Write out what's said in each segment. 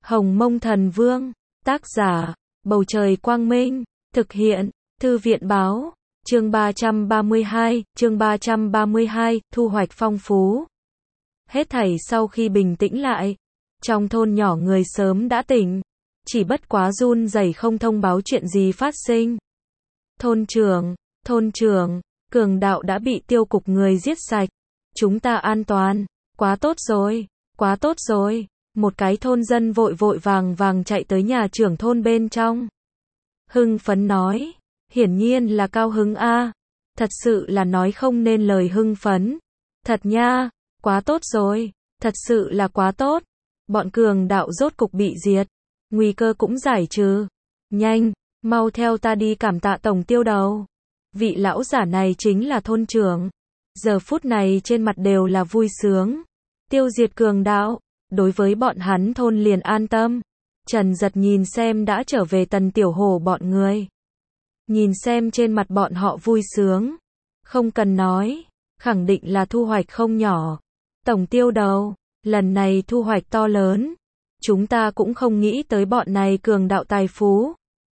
Hồng Mông Thần Vương, tác giả, Bầu Trời Quang Minh, thực hiện, Thư viện Báo, chương 332, thu hoạch phong phú. Hết thảy sau khi bình tĩnh lại, trong thôn nhỏ người sớm đã tỉnh, chỉ bất quá run rẩy không thông báo chuyện gì phát sinh. Thôn trưởng, cường đạo đã bị tiêu cục người giết sạch, chúng ta an toàn, quá tốt rồi. Một cái thôn dân vội vàng chạy tới nhà trưởng thôn bên trong. Hưng phấn nói, hiển nhiên là cao hứng a, thật sự là nói không nên lời hưng phấn. Thật nha, quá tốt rồi, thật sự là quá tốt. Bọn cường đạo rốt cục bị diệt, nguy cơ cũng giải trừ. Nhanh, mau theo ta đi cảm tạ tổng tiêu đầu. Vị lão giả này chính là thôn trưởng. Giờ phút này trên mặt đều là vui sướng. Tiêu diệt cường đạo. Đối với bọn hắn thôn liền an tâm. Trần Giật nhìn xem đã trở về Tần Tiểu Hổ bọn người. Nhìn xem trên mặt bọn họ vui sướng. Không cần nói, khẳng định là thu hoạch không nhỏ. Tổng tiêu đầu, lần này thu hoạch to lớn. Chúng ta cũng không nghĩ tới bọn này cường đạo tài phú.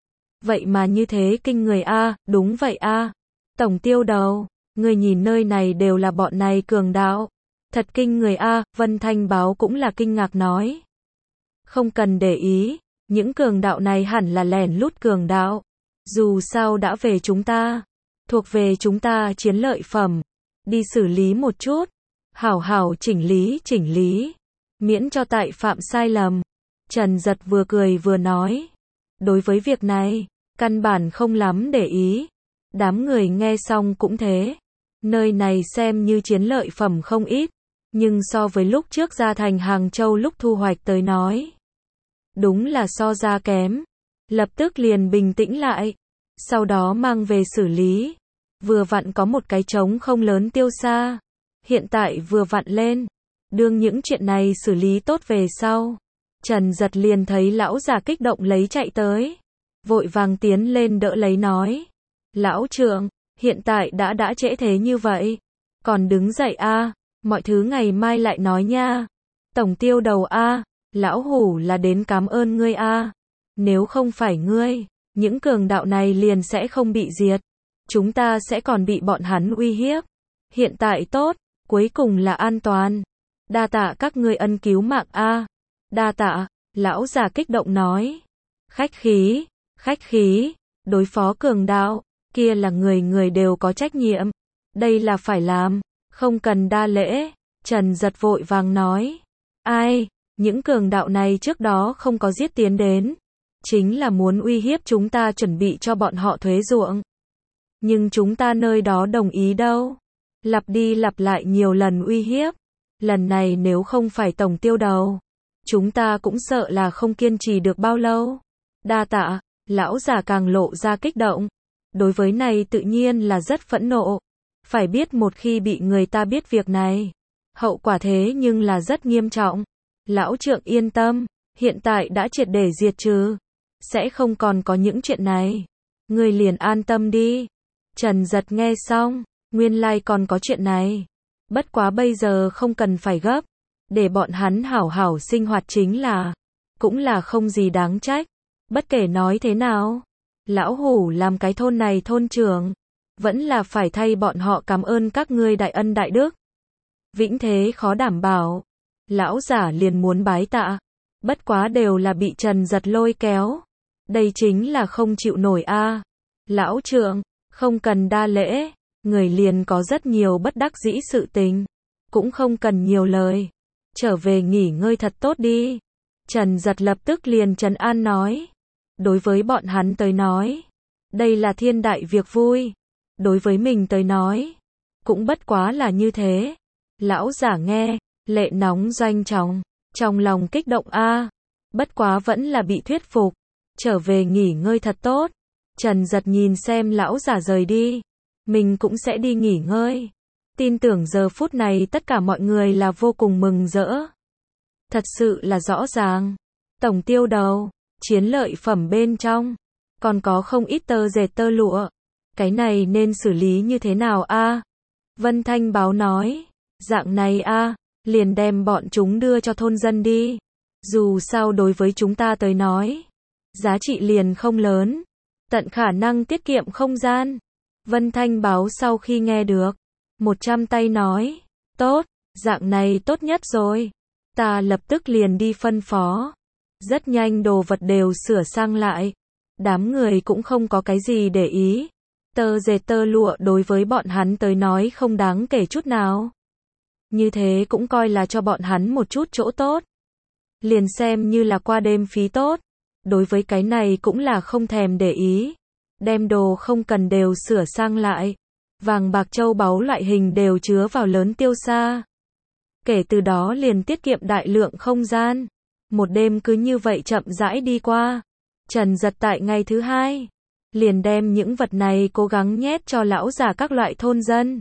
Vậy mà như thế kinh người a, đúng vậy a. Tổng tiêu đầu, người nhìn nơi này đều là bọn này cường đạo. Thật kinh người a, Vân Thanh Báo cũng là kinh ngạc nói. Không cần để ý, những cường đạo này hẳn là lẻn lút cường đạo. Dù sao đã về chúng ta, thuộc về chúng ta chiến lợi phẩm. Đi xử lý một chút, hảo chỉnh lý, miễn cho tại phạm sai lầm. Trần Giật vừa cười vừa nói. Đối với việc này, căn bản không lắm để ý. Đám người nghe xong cũng thế. Nơi này xem như chiến lợi phẩm không ít. Nhưng so với lúc trước ra thành Hàng Châu lúc thu hoạch tới nói, đúng là so ra kém. Lập tức liền bình tĩnh lại, sau đó mang về xử lý. Vừa vặn có một cái trống không lớn tiêu xa, hiện tại vừa vặn lên. Đương những chuyện này xử lý tốt về sau, Trần Giật liền thấy lão già kích động lấy chạy tới, vội vàng tiến lên đỡ lấy nói. Lão trưởng, hiện tại đã trễ thế như vậy, còn đứng dậy a, mọi thứ ngày mai lại nói nha. Tổng tiêu đầu a, lão hủ là đến cảm ơn ngươi a. Nếu không phải ngươi, những cường đạo này liền sẽ không bị diệt. Chúng ta sẽ còn bị bọn hắn uy hiếp. Hiện tại tốt, cuối cùng là an toàn. Đa tạ các ngươi ân cứu mạng a. Đa tạ, lão già kích động nói. Khách khí, đối phó cường đạo, kia là người đều có trách nhiệm. Đây là phải làm. Không cần đa lễ, Trần Giật vội vàng nói. Ai, những cường đạo này trước đó không có giết tiến đến. Chính là muốn uy hiếp chúng ta chuẩn bị cho bọn họ thuế ruộng. Nhưng chúng ta nơi đó đồng ý đâu. Lặp đi lặp lại nhiều lần uy hiếp. Lần này nếu không phải tổng tiêu đầu, chúng ta cũng sợ là không kiên trì được bao lâu. Đa tạ, lão già càng lộ ra kích động. Đối với này tự nhiên là rất phẫn nộ. Phải biết một khi bị người ta biết việc này, hậu quả thế nhưng là rất nghiêm trọng. Lão trượng yên tâm, hiện tại đã triệt để diệt trừ, sẽ không còn có những chuyện này. Ngươi liền an tâm đi. Trần Giật nghe xong, nguyên lai còn có chuyện này. Bất quá bây giờ không cần phải gấp, để bọn hắn hảo sinh hoạt chính là, cũng là không gì đáng trách. Bất kể nói thế nào, lão hủ làm cái thôn này thôn trưởng, vẫn là phải thay bọn họ cảm ơn các ngươi đại ân đại đức. Vĩnh thế khó đảm bảo. Lão giả liền muốn bái tạ. Bất quá đều là bị Trần Giật lôi kéo. Đây chính là không chịu nổi a. Lão trượng, không cần đa lễ. Người liền có rất nhiều bất đắc dĩ sự tình. Cũng không cần nhiều lời. Trở về nghỉ ngơi thật tốt đi. Trần Giật lập tức liền trấn an nói. Đối với bọn hắn tới nói, đây là thiên đại việc vui. Đối với mình tới nói, cũng bất quá là như thế. Lão giả nghe, lệ nóng doanh trọng, trong lòng kích động a. Bất quá vẫn là bị thuyết phục. Trở về nghỉ ngơi thật tốt. Trần Giật nhìn xem lão giả rời đi, mình cũng sẽ đi nghỉ ngơi. Tin tưởng giờ phút này tất cả mọi người là vô cùng mừng rỡ. Thật sự là rõ ràng. Tổng tiêu đầu, chiến lợi phẩm bên trong, còn có không ít tơ dệt tơ lụa. Cái này nên xử lý như thế nào a? Vân Thanh Báo nói, dạng này a, liền đem bọn chúng đưa cho thôn dân đi. Dù sao đối với chúng ta tới nói, giá trị liền không lớn, tận khả năng tiết kiệm không gian. Vân Thanh báo sau khi nghe được, 100 tay nói, tốt, dạng này tốt nhất rồi. Ta lập tức liền đi phân phó. Rất nhanh đồ vật đều sửa sang lại. Đám người cũng không có cái gì để ý. Tơ dệt tơ lụa đối với bọn hắn tới nói không đáng kể chút nào. Như thế cũng coi là cho bọn hắn một chút chỗ tốt. Liền xem như là qua đêm phí tốt. Đối với cái này cũng là không thèm để ý. Đem đồ không cần đều sửa sang lại. Vàng bạc châu báu loại hình đều chứa vào lớn tiêu xa. Kể từ đó liền tiết kiệm đại lượng không gian. Một đêm cứ như vậy chậm rãi đi qua. Trần Giật tại ngày thứ hai, liền đem những vật này cố gắng nhét cho lão già các loại thôn dân.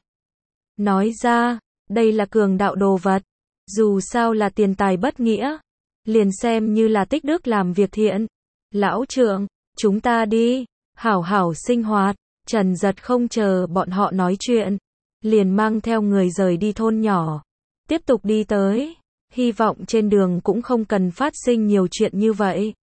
Nói ra, đây là cường đạo đồ vật. Dù sao là tiền tài bất nghĩa. Liền xem như là tích đức làm việc thiện. Lão trưởng, chúng ta đi, hảo hảo sinh hoạt. Trần Giật không chờ bọn họ nói chuyện. Liền mang theo người rời đi thôn nhỏ. Tiếp tục đi tới. Hy vọng trên đường cũng không cần phát sinh nhiều chuyện như vậy.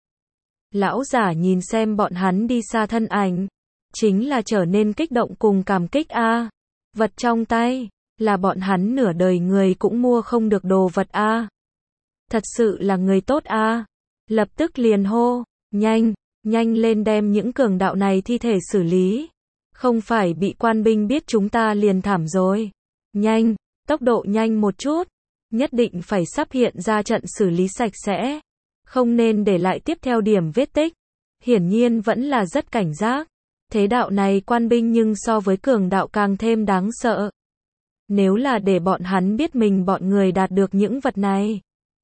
Lão giả nhìn xem bọn hắn đi xa thân ảnh. Chính là trở nên kích động cùng cảm kích a. Vật trong tay, là bọn hắn nửa đời người cũng mua không được đồ vật a. Thật sự là người tốt a. Lập tức liền hô, nhanh, nhanh lên đem những cường đạo này thi thể xử lý. Không phải bị quan binh biết chúng ta liền thảm rồi. Nhanh, tốc độ nhanh một chút. Nhất định phải sắp hiện ra trận xử lý sạch sẽ. Không nên để lại tiếp theo điểm vết tích. Hiển nhiên vẫn là rất cảnh giác. Thế đạo này quan binh nhưng so với cường đạo càng thêm đáng sợ. Nếu là để bọn hắn biết mình bọn người đạt được những vật này,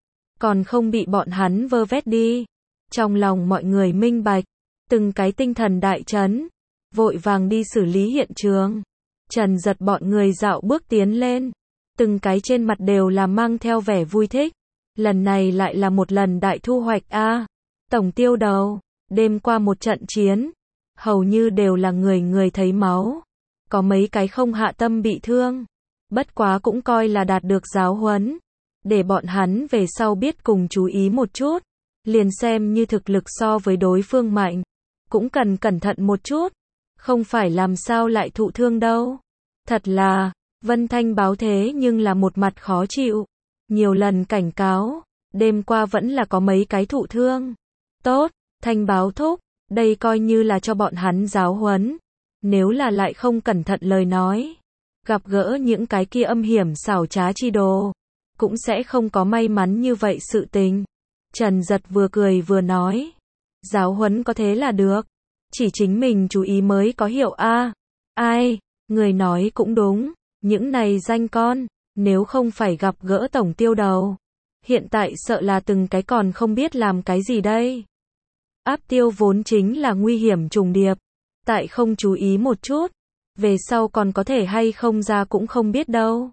còn không bị bọn hắn vơ vét đi. Trong lòng mọi người minh bạch, từng cái tinh thần đại chấn, vội vàng đi xử lý hiện trường. Trần Giật bọn người dạo bước tiến lên, từng cái trên mặt đều là mang theo vẻ vui thích. Lần này lại là một lần đại thu hoạch a. Tổng tiêu đầu, đêm qua một trận chiến, hầu như đều là người người thấy máu. Có mấy cái không hạ tâm bị thương. Bất quá cũng coi là đạt được giáo huấn. Để bọn hắn về sau biết cùng chú ý một chút. Liền xem như thực lực so với đối phương mạnh. Cũng cần cẩn thận một chút. Không phải làm sao lại thụ thương đâu. Thật là, Vân Thanh báo thế nhưng là một mặt khó chịu. Nhiều lần cảnh cáo, đêm qua vẫn là có mấy cái thụ thương. Tốt, Thanh báo thúc, đây coi như là cho bọn hắn giáo huấn. Nếu là lại không cẩn thận lời nói, gặp gỡ những cái kia âm hiểm xảo trá chi đồ, cũng sẽ không có may mắn như vậy sự tình. Trần Giật vừa cười vừa nói, giáo huấn có thế là được, chỉ chính mình chú ý mới có hiệu a. Ai, người nói cũng đúng, những này danh con, nếu không phải gặp gỡ tổng tiêu đầu, hiện tại sợ là từng cái còn không biết làm cái gì đây. Áp tiêu vốn chính là nguy hiểm trùng điệp, tại không chú ý một chút, về sau còn có thể hay không ra cũng không biết đâu.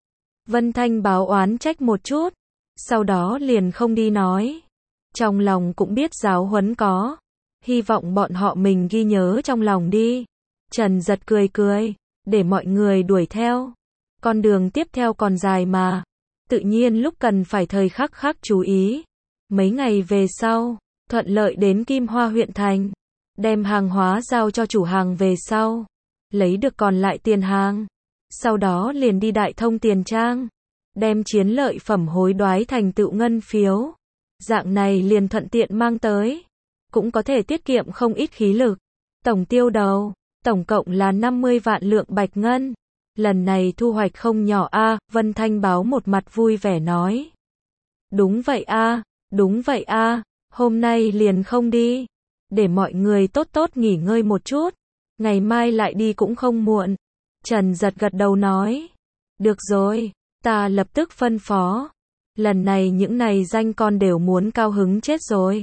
Vân Thanh báo oán trách một chút, sau đó liền không đi nói. Trong lòng cũng biết giáo huấn có, hy vọng bọn họ mình ghi nhớ trong lòng đi. Trần Giật cười cười, để mọi người đuổi theo. Con đường tiếp theo còn dài mà, tự nhiên lúc cần phải thời khắc khắc chú ý. Mấy ngày về sau, thuận lợi đến Kim Hoa huyện thành, đem hàng hóa giao cho chủ hàng về sau, lấy được còn lại tiền hàng. Sau đó liền đi Đại Thông tiền trang, đem chiến lợi phẩm hối đoái thành tựu ngân phiếu. Dạng này liền thuận tiện mang tới, cũng có thể tiết kiệm không ít khí lực. Tổng tiêu đầu, tổng cộng là 50 vạn lượng bạch ngân. Lần này thu hoạch không nhỏ a. Vân Thanh báo một mặt vui vẻ nói. Đúng vậy a, đúng vậy a, hôm nay liền không đi, để mọi người tốt tốt nghỉ ngơi một chút, ngày mai lại đi cũng không muộn. Trần Giật gật đầu nói, được rồi, ta lập tức phân phó. Lần này những này danh con đều muốn cao hứng chết rồi.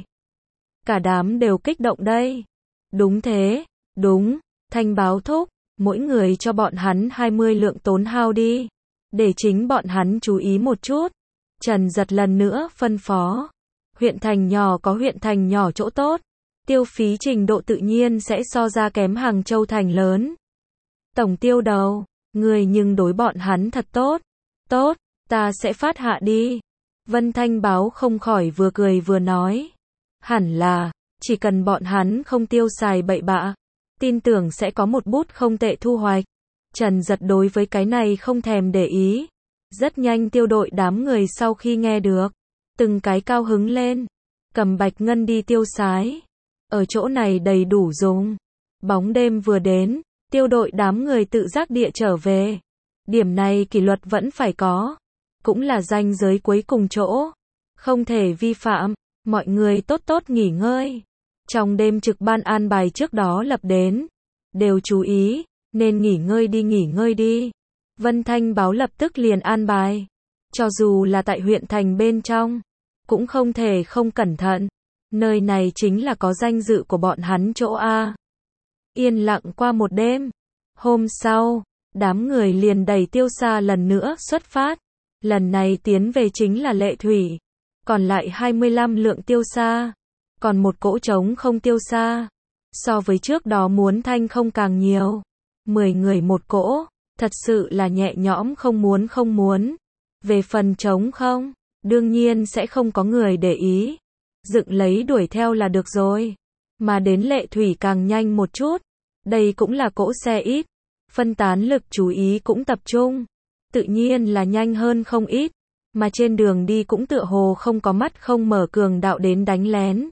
Cả đám đều kích động đây. Đúng thế, đúng, Thanh báo thúc, mỗi người cho bọn hắn 20 lượng tốn hao đi, để chính bọn hắn chú ý một chút. Trần Giật lần nữa phân phó. Huyện thành nhỏ có huyện thành nhỏ chỗ tốt, tiêu phí trình độ tự nhiên sẽ so ra kém Hàng Châu thành lớn. Tổng tiêu đầu, người nhưng đối bọn hắn thật tốt. Tốt, ta sẽ phát hạ đi. Vân Thanh Báo không khỏi vừa cười vừa nói. Hẳn là, chỉ cần bọn hắn không tiêu xài bậy bạ, tin tưởng sẽ có một bút không tệ thu hoạch. Trần Giật đối với cái này không thèm để ý. Rất nhanh Tiêu đội đám người sau khi nghe được, từng cái cao hứng lên, cầm bạch ngân đi tiêu xái. Ở chỗ này đầy đủ dùng. Bóng đêm vừa đến, Tiêu đội đám người tự giác địa trở về. Điểm này kỷ luật vẫn phải có, cũng là ranh giới cuối cùng chỗ, không thể vi phạm. Mọi người tốt tốt nghỉ ngơi. Trong đêm trực ban an bài trước đó lập đến, đều chú ý, nên nghỉ ngơi đi. Vân Thanh Báo lập tức liền an bài. Cho dù là tại huyện thành bên trong, cũng không thể không cẩn thận. Nơi này chính là có danh dự của bọn hắn chỗ A. Yên lặng qua một đêm. Hôm sau, đám người liền đẩy Tiêu Sa lần nữa xuất phát. Lần này tiến về chính là Lệ Thủy. Còn lại 25 lượng tiêu sa. Còn một cỗ trống không tiêu sa. So với trước đó muốn thanh không càng nhiều. 10 người một cỗ. Thật sự là nhẹ nhõm không muốn. Về phần trống không, đương nhiên sẽ không có người để ý. Dựng lấy đuổi theo là được rồi. Mà đến Lệ Thủy càng nhanh một chút. Đây cũng là cỗ xe ít. Phân tán lực chú ý cũng tập trung. Tự nhiên là nhanh hơn không ít. Mà trên đường đi cũng tựa hồ không có mắt không mở cường đạo đến đánh lén.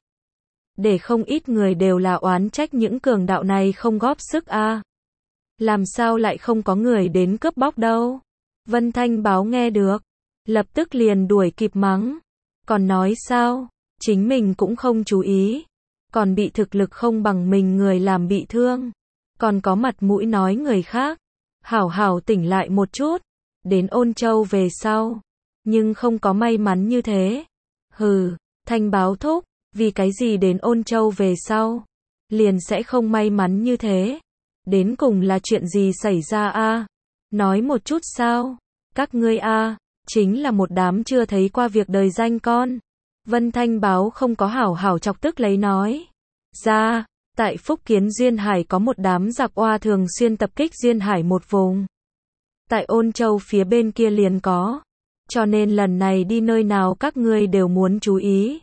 Để không ít người đều là oán trách những cường đạo này không góp sức a. Làm sao lại không có người đến cướp bóc đâu. Vân Thanh Báo nghe được, lập tức liền đuổi kịp mắng. Còn nói sao, chính mình cũng không chú ý. Còn bị thực lực không bằng mình người làm bị thương. Còn có mặt mũi nói người khác. Hảo hảo tỉnh lại một chút. Đến Ôn Châu về sau. Nhưng không có may mắn như thế. Hừ, Thanh Báo thúc, vì cái gì đến Ôn Châu về sau, liền sẽ không may mắn như thế. Đến cùng là chuyện gì xảy ra a? Nói một chút sao? Các ngươi a, chính là một đám chưa thấy qua việc đời danh con. Vân Thanh Báo không có hảo hảo chọc tức lấy nói. Ra, tại Phúc Kiến Duyên Hải có một đám giặc oa thường xuyên tập kích Duyên Hải một vùng. Tại Ôn Châu phía bên kia liền có. Cho nên lần này đi nơi nào các ngươi đều muốn chú ý.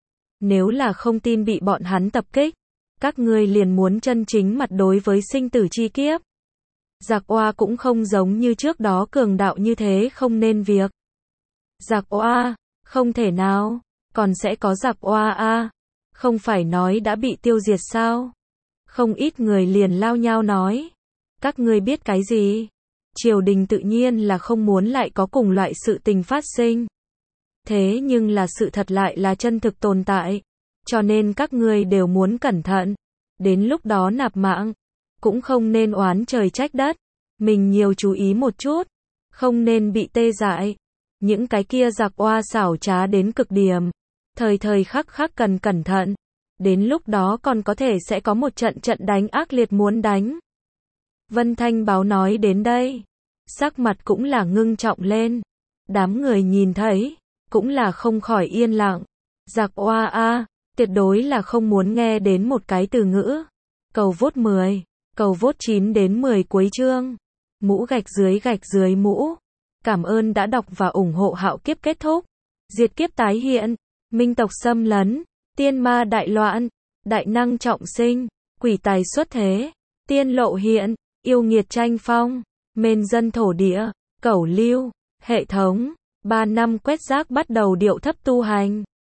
Nếu là không tin bị bọn hắn tập kích, các ngươi liền muốn chân chính mặt đối với sinh tử chi kiếp. Giặc oa cũng không giống như trước đó cường đạo như thế không nên việc. Giặc oa, không thể nào, còn sẽ có giặc oa a, không phải nói đã bị tiêu diệt sao? Không ít người liền lao nhao nói, các ngươi biết cái gì? Triều đình tự nhiên là không muốn lại có cùng loại sự tình phát sinh. Thế nhưng là sự thật lại là chân thực tồn tại. Cho nên các ngươi đều muốn cẩn thận. Đến lúc đó nạp mạng. Cũng không nên oán trời trách đất. Mình nhiều chú ý một chút. Không nên bị tê dại. Những cái kia giặc oa xảo trá đến cực điểm. Thời thời khắc khắc cần cẩn thận. Đến lúc đó còn có thể sẽ có một trận đánh ác liệt muốn đánh. Vân Thanh Báo nói đến đây. Sắc mặt cũng là ngưng trọng lên. Đám người nhìn thấy. Cũng là không khỏi yên lặng. Giặc oa a, tuyệt đối là không muốn nghe đến một cái từ ngữ. Cầu vote 10, cầu vote 9 đến 10 cuối chương. Mũ gạch dưới mũ. Cảm ơn đã đọc và ủng hộ Hạo Kiếp kết thúc. Diệt kiếp tái hiện. Minh tộc xâm lấn. Tiên ma đại loạn. Đại năng trọng sinh. Quỷ tài xuất thế. Tiên lộ hiện. Yêu nghiệt tranh phong. Mên dân thổ địa. Cẩu lưu. Hệ thống. 3 năm quét rác bắt đầu điệu thấp tu hành.